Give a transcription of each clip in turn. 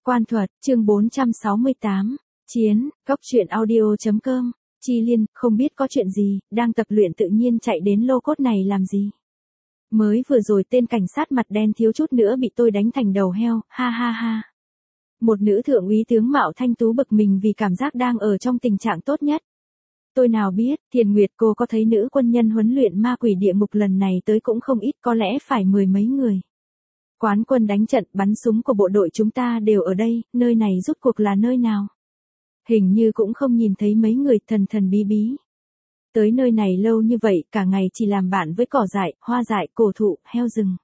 Quan thuật, chương 468. Chiến, góc truyện audio.com. Chi Liên, không biết có chuyện gì, đang tập luyện tự nhiên chạy đến lô cốt này làm gì. Mới vừa rồi tên cảnh sát mặt đen thiếu chút nữa bị tôi đánh thành đầu heo, ha ha ha. Một nữ thượng úy tướng mạo thanh tú bực mình vì cảm giác đang ở trong tình trạng tốt nhất. Tôi nào biết, Thiền Nguyệt cô có thấy nữ quân nhân huấn luyện ma quỷ địa ngục lần này tới cũng không ít, có lẽ phải mười mấy người. Quán quân đánh trận bắn súng của bộ đội chúng ta đều ở đây, nơi này rốt cuộc là nơi nào? Hình như cũng không nhìn thấy mấy người thần thần bí bí. Tới nơi này lâu như vậy, cả ngày chỉ làm bạn với cỏ dại, hoa dại, cổ thụ, heo rừng.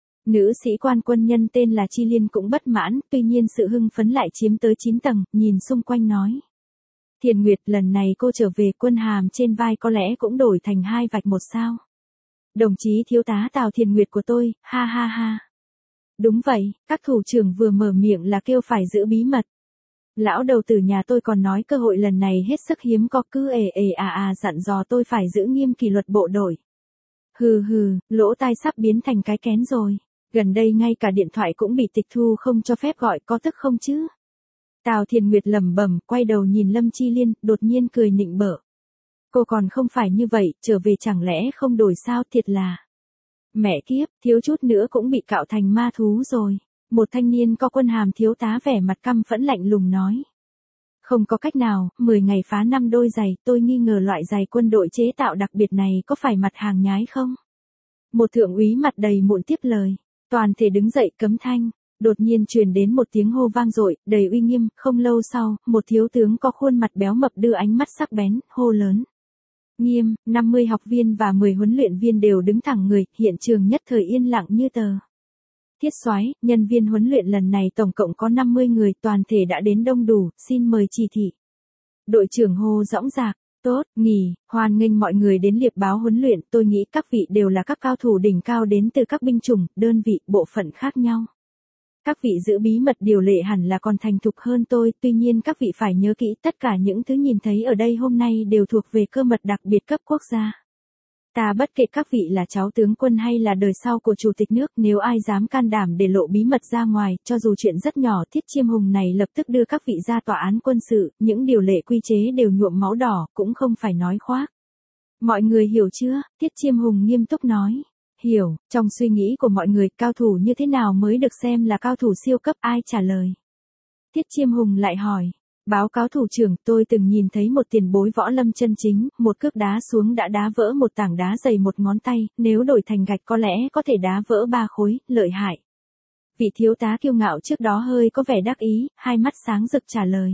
Nữ sĩ quan quân nhân tên là Chi Liên cũng bất mãn, tuy nhiên sự hưng phấn lại chiếm tới 9 tầng, nhìn xung quanh nói. Thiền Nguyệt, lần này cô trở về, quân hàm trên vai có lẽ cũng đổi thành 2 vạch 1 sao. Đồng chí thiếu tá Tào Thiền Nguyệt của tôi, ha ha ha. Đúng vậy, các thủ trưởng vừa mở miệng là kêu phải giữ bí mật. Lão đầu tử nhà tôi còn nói cơ hội lần này hết sức hiếm có, cứ dặn dò tôi phải giữ nghiêm kỷ luật bộ đội. Hừ hừ, lỗ tai sắp biến thành cái kén rồi. Gần đây ngay cả điện thoại cũng bị tịch thu không cho phép gọi, có tức không chứ? Tào Thiền Nguyệt lẩm bẩm, quay đầu nhìn Lâm Chi Liên, đột nhiên cười nịnh bợ. Cô còn không phải như vậy, trở về chẳng lẽ không đổi sao, thiệt là. Mẹ kiếp, thiếu chút nữa cũng bị cạo thành ma thú rồi. Một thanh niên có quân hàm thiếu tá vẻ mặt căm phẫn lạnh lùng nói. Không có cách nào, 10 ngày phá 5 đôi giày, tôi nghi ngờ loại giày quân đội chế tạo đặc biệt này có phải mặt hàng nhái không? Một thượng úy mặt đầy mụn tiếp lời. Toàn thể đứng dậy cấm thanh. Đột nhiên truyền đến một tiếng hô vang dội, đầy uy nghiêm, không lâu sau, một thiếu tướng có khuôn mặt béo mập đưa ánh mắt sắc bén, hô lớn. Nghiêm, 50 học viên và 10 huấn luyện viên đều đứng thẳng người, hiện trường nhất thời yên lặng như tờ. Thiết soái, nhân viên huấn luyện lần này tổng cộng có 50 người, toàn thể đã đến đông đủ, xin mời chỉ thị. Đội trưởng hô dõng dạc, tốt, nghỉ, hoan nghênh mọi người đến liệp báo huấn luyện, tôi nghĩ các vị đều là các cao thủ đỉnh cao đến từ các binh chủng, đơn vị, bộ phận khác nhau. Các vị giữ bí mật điều lệ hẳn là còn thành thục hơn tôi, tuy nhiên các vị phải nhớ kỹ tất cả những thứ nhìn thấy ở đây hôm nay đều thuộc về cơ mật đặc biệt cấp quốc gia. Ta bất kể các vị là cháu tướng quân hay là đời sau của chủ tịch nước, nếu ai dám can đảm để lộ bí mật ra ngoài, cho dù chuyện rất nhỏ, Thiết Chiêm Hùng này lập tức đưa các vị ra tòa án quân sự, những điều lệ quy chế đều nhuộm máu đỏ, cũng không phải nói khoác. Mọi người hiểu chưa? Thiết Chiêm Hùng nghiêm túc nói. Hiểu, trong suy nghĩ của mọi người, cao thủ như thế nào mới được xem là cao thủ siêu cấp, ai trả lời? Thiết Chiêm Hùng lại hỏi. Báo cáo thủ trưởng, tôi từng nhìn thấy một tiền bối võ lâm chân chính, một cước đá xuống đã đá vỡ một tảng đá dày 1 ngón tay, nếu đổi thành gạch có lẽ có thể đá vỡ 3 khối, lợi hại. Vị thiếu tá kiêu ngạo trước đó hơi có vẻ đắc ý, hai mắt sáng rực trả lời.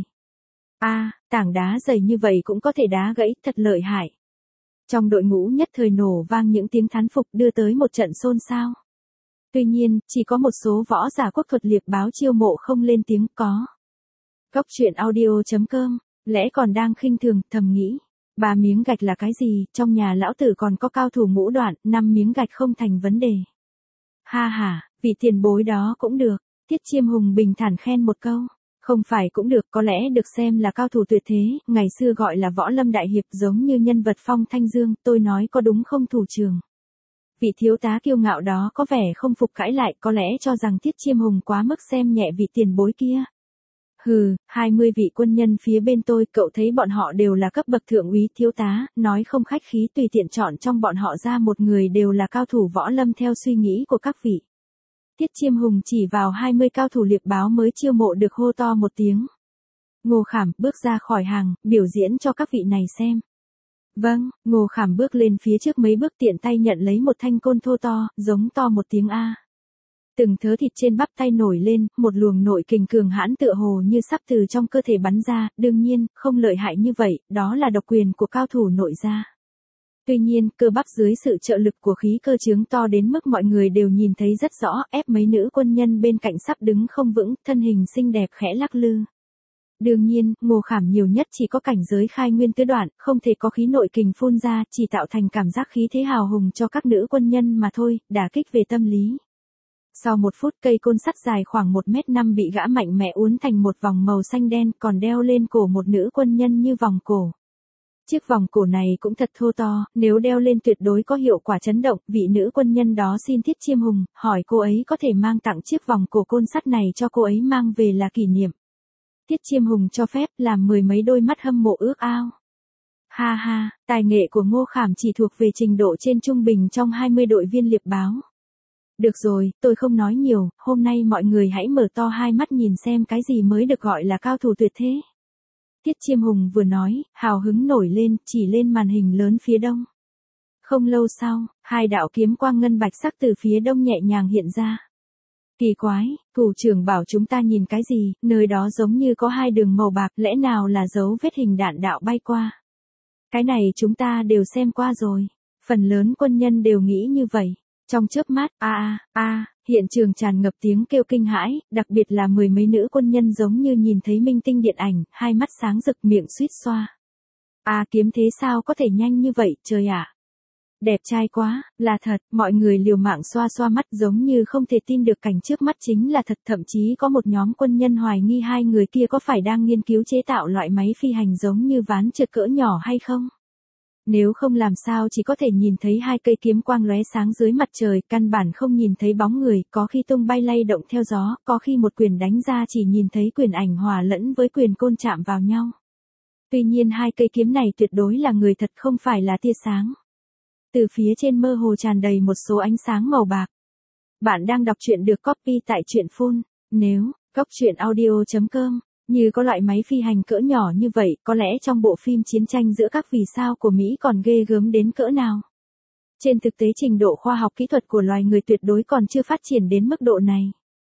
Tảng đá dày như vậy cũng có thể đá gãy, thật lợi hại. Trong đội ngũ nhất thời nổ vang những tiếng thán phục đưa tới một trận xôn xao. Tuy nhiên, chỉ có một số võ giả quốc thuật liệp báo chiêu mộ không lên tiếng có. Góc truyện audio.com, lẽ còn đang khinh thường, thầm nghĩ. 3 miếng gạch là cái gì, trong nhà lão tử còn có cao thủ ngũ đoạn, 5 miếng gạch không thành vấn đề. Ha ha, vị tiền bối đó cũng được, Thiết Chiêm Hùng bình thản khen một câu. Không phải cũng được, có lẽ được xem là cao thủ tuyệt thế, ngày xưa gọi là võ lâm đại hiệp giống như nhân vật Phong Thanh Dương, tôi nói có đúng không thủ trưởng? Vị thiếu tá kiêu ngạo đó có vẻ không phục cãi lại, có lẽ cho rằng Thiết Chiêm Hùng quá mức xem nhẹ vị tiền bối kia. Hừ, 20 vị quân nhân phía bên tôi, cậu thấy bọn họ đều là cấp bậc thượng úy thiếu tá, nói không khách khí tùy tiện chọn trong bọn họ ra một người đều là cao thủ võ lâm theo suy nghĩ của các vị. Thiết Chiêm Hùng chỉ vào 20 cao thủ liệp báo mới chiêu mộ được hô to một tiếng. Ngô Khảm bước ra khỏi hàng, biểu diễn cho các vị này xem. Vâng, Ngô Khảm bước lên phía trước mấy bước tiện tay nhận lấy một thanh côn thô to, giống to một tiếng A. Từng thớ thịt trên bắp tay nổi lên, một luồng nội kình cường hãn tựa hồ như sắp từ trong cơ thể bắn ra, đương nhiên, không lợi hại như vậy, đó là độc quyền của cao thủ nội gia. Tuy nhiên, cơ bắp dưới sự trợ lực của khí cơ trướng to đến mức mọi người đều nhìn thấy rất rõ, ép mấy nữ quân nhân bên cạnh sắp đứng không vững, thân hình xinh đẹp khẽ lắc lư. Đương nhiên, Ngô Khảm nhiều nhất chỉ có cảnh giới khai nguyên tứ đoạn, không thể có khí nội kình phun ra, chỉ tạo thành cảm giác khí thế hào hùng cho các nữ quân nhân mà thôi, đả kích về tâm lý. Sau 1 phút, cây côn sắt dài khoảng 1m5 bị gã mạnh mẽ uốn thành một vòng màu xanh đen, còn đeo lên cổ một nữ quân nhân như vòng cổ. Chiếc vòng cổ này cũng thật thô to, nếu đeo lên tuyệt đối có hiệu quả chấn động. Vị nữ quân nhân đó xin Tiết Chiêm Hùng, hỏi cô ấy có thể mang tặng chiếc vòng cổ côn sắt này cho cô ấy mang về là kỷ niệm. Tiết Chiêm Hùng cho phép, làm mười mấy đôi mắt hâm mộ ước ao. Ha ha, tài nghệ của Ngô Khảm chỉ thuộc về trình độ trên trung bình trong 20 đội viên liệp báo. Được rồi, tôi không nói nhiều, hôm nay mọi người hãy mở to hai mắt nhìn xem cái gì mới được gọi là cao thủ tuyệt thế. Tiết Chiêm Hùng vừa nói, hào hứng nổi lên, chỉ lên màn hình lớn phía đông. Không lâu sau, hai đạo kiếm quang ngân bạch sắc từ phía đông nhẹ nhàng hiện ra. Kỳ quái, thủ trưởng bảo chúng ta nhìn cái gì, nơi đó giống như có hai đường màu bạc, lẽ nào là dấu vết hình đạn đạo bay qua. Cái này chúng ta đều xem qua rồi, phần lớn quân nhân đều nghĩ như vậy. Trong chớp mắt, hiện trường tràn ngập tiếng kêu kinh hãi, đặc biệt là mười mấy nữ quân nhân giống như nhìn thấy minh tinh điện ảnh, hai mắt sáng rực miệng suýt xoa. Kiếm thế sao có thể nhanh như vậy, trời ạ. Đẹp trai quá, là thật, mọi người liều mạng xoa xoa mắt giống như không thể tin được cảnh trước mắt chính là thật, thậm chí có một nhóm quân nhân hoài nghi hai người kia có phải đang nghiên cứu chế tạo loại máy phi hành giống như ván trượt cỡ nhỏ hay không. Nếu không làm sao chỉ có thể nhìn thấy hai cây kiếm quang lóe sáng dưới mặt trời, căn bản không nhìn thấy bóng người, có khi tung bay lay động theo gió, có khi một quyền đánh ra chỉ nhìn thấy quyền ảnh hòa lẫn với quyền côn chạm vào nhau. Tuy nhiên hai cây kiếm này tuyệt đối là người thật, không phải là tia sáng. Từ phía trên mơ hồ tràn đầy một số ánh sáng màu bạc. Bạn đang đọc truyện được copy tại truyện phun. Nếu, goctruyện.audio.com, như có loại máy phi hành cỡ nhỏ như vậy, có lẽ trong bộ phim chiến tranh giữa các vì sao của Mỹ còn ghê gớm đến cỡ nào. Trên thực tế trình độ khoa học kỹ thuật của loài người tuyệt đối còn chưa phát triển đến mức độ này.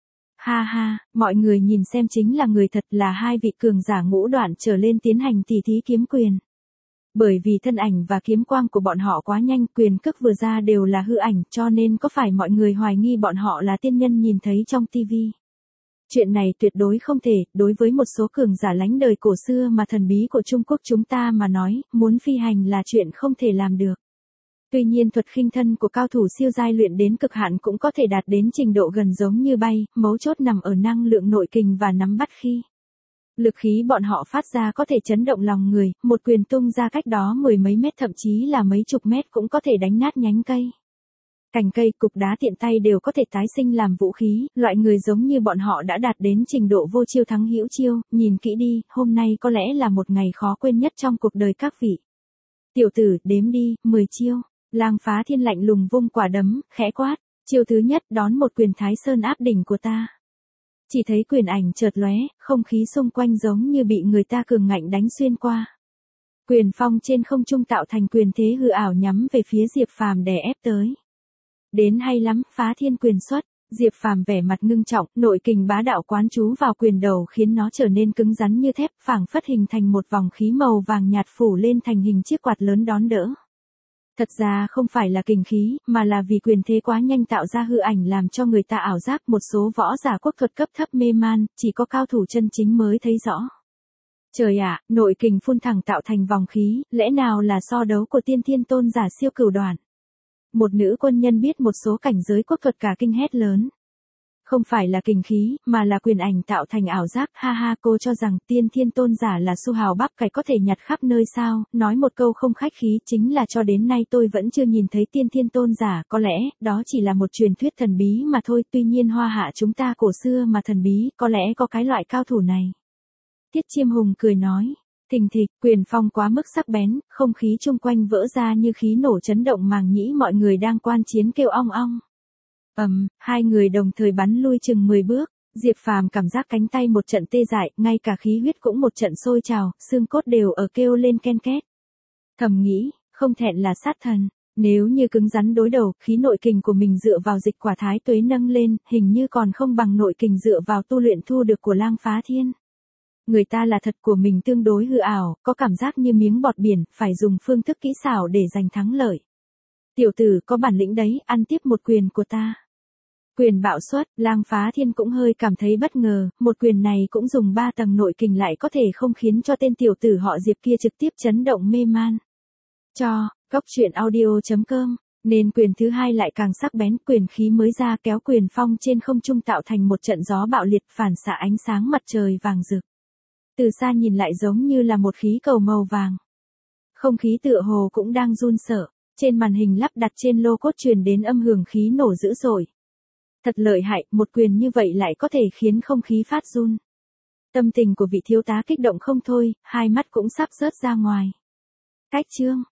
Ha ha, mọi người nhìn xem chính là người thật, là hai vị cường giả ngũ đoạn trở lên tiến hành tỉ thí kiếm quyền. Bởi vì thân ảnh và kiếm quang của bọn họ quá nhanh, quyền cước vừa ra đều là hư ảnh, cho nên có phải mọi người hoài nghi bọn họ là tiên nhân nhìn thấy trong TV. Chuyện này tuyệt đối không thể, đối với một số cường giả lánh đời cổ xưa mà thần bí của Trung Quốc chúng ta mà nói, muốn phi hành là chuyện không thể làm được. Tuy nhiên thuật khinh thân của cao thủ siêu giai luyện đến cực hạn cũng có thể đạt đến trình độ gần giống như bay, mấu chốt nằm ở năng lượng nội kình và nắm bắt khí. Lực khí bọn họ phát ra có thể chấn động lòng người, một quyền tung ra cách đó mười mấy mét thậm chí là mấy chục mét cũng có thể đánh nát nhánh cây. Cành cây, cục đá tiện tay đều có thể tái sinh làm vũ khí, loại người giống như bọn họ đã đạt đến trình độ vô chiêu thắng hữu chiêu, nhìn kỹ đi, hôm nay có lẽ là một ngày khó quên nhất trong cuộc đời các vị. Tiểu tử, đếm đi, 10 chiêu. Lang Phá Thiên lạnh lùng vung quả đấm, khẽ quát, chiêu thứ nhất đón một quyền Thái Sơn áp đỉnh của ta. Chỉ thấy quyền ảnh chợt lóe, không khí xung quanh giống như bị người ta cường ngạnh đánh xuyên qua. Quyền phong trên không trung tạo thành quyền thế hư ảo nhắm về phía Diệp Phàm đè ép tới. Đến hay lắm, Phá Thiên quyền xuất, Diệp Phàm vẻ mặt ngưng trọng, nội kình bá đạo quán chú vào quyền đầu khiến nó trở nên cứng rắn như thép, phảng phất hình thành một vòng khí màu vàng nhạt phủ lên thành hình chiếc quạt lớn đón đỡ. Thật ra không phải là kình khí, mà là vì quyền thế quá nhanh tạo ra hư ảnh làm cho người ta ảo giác, một số võ giả quốc thuật cấp thấp mê man, chỉ có cao thủ chân chính mới thấy rõ. Trời ạ, nội kình phun thẳng tạo thành vòng khí, lẽ nào là so đấu của Tiên Thiên Tôn giả siêu cửu đoạn. Một nữ quân nhân biết một số cảnh giới quốc thuật cả kinh hét lớn. Không phải là kình khí, mà là quyền ảnh tạo thành ảo giác, ha ha, cô cho rằng Tiên Thiên Tôn giả là su hào bắp cải có thể nhặt khắp nơi sao, nói một câu không khách khí chính là cho đến nay tôi vẫn chưa nhìn thấy Tiên Thiên Tôn giả, có lẽ, đó chỉ là một truyền thuyết thần bí mà thôi, tuy nhiên hoa hạ chúng ta cổ xưa mà thần bí, có lẽ có cái loại cao thủ này. Tiết Chiêm Hùng cười nói. Thình thịch, quyền phong quá mức sắc bén, không khí chung quanh vỡ ra như khí nổ chấn động màng nhĩ mọi người đang quan chiến kêu ong ong. Hai người đồng thời bắn lui chừng 10 bước, Diệp Phàm cảm giác cánh tay một trận tê dại, ngay cả khí huyết cũng một trận sôi trào, xương cốt đều ở kêu lên ken két. Thầm nghĩ, không thẹn là sát thần, nếu như cứng rắn đối đầu, khí nội kình của mình dựa vào dịch quả thái tuế nâng lên, hình như còn không bằng nội kình dựa vào tu luyện thu được của Lang Phá Thiên. Người ta là thật của mình tương đối hư ảo, có cảm giác như miếng bọt biển, phải dùng phương thức kỹ xảo để giành thắng lợi. Tiểu tử có bản lĩnh đấy, ăn tiếp một quyền của ta. Quyền bạo xuất, Lang Phá Thiên cũng hơi cảm thấy bất ngờ, một quyền này cũng dùng 3 tầng nội kình lại có thể không khiến cho tên tiểu tử họ Diệp kia trực tiếp chấn động mê man. Goctruyện.audio.com, nên quyền thứ hai lại càng sắc bén, quyền khí mới ra kéo quyền phong trên không trung tạo thành một trận gió bạo liệt phản xạ ánh sáng mặt trời vàng rực. Từ xa nhìn lại giống như là một khí cầu màu vàng. Không khí tựa hồ cũng đang run sợ, trên màn hình lắp đặt trên lô cốt truyền đến âm hưởng khí nổ dữ dội. Thật lợi hại, một quyền như vậy lại có thể khiến không khí phát run. Tâm tình của vị thiếu tá kích động không thôi, hai mắt cũng sắp rớt ra ngoài. Cách chương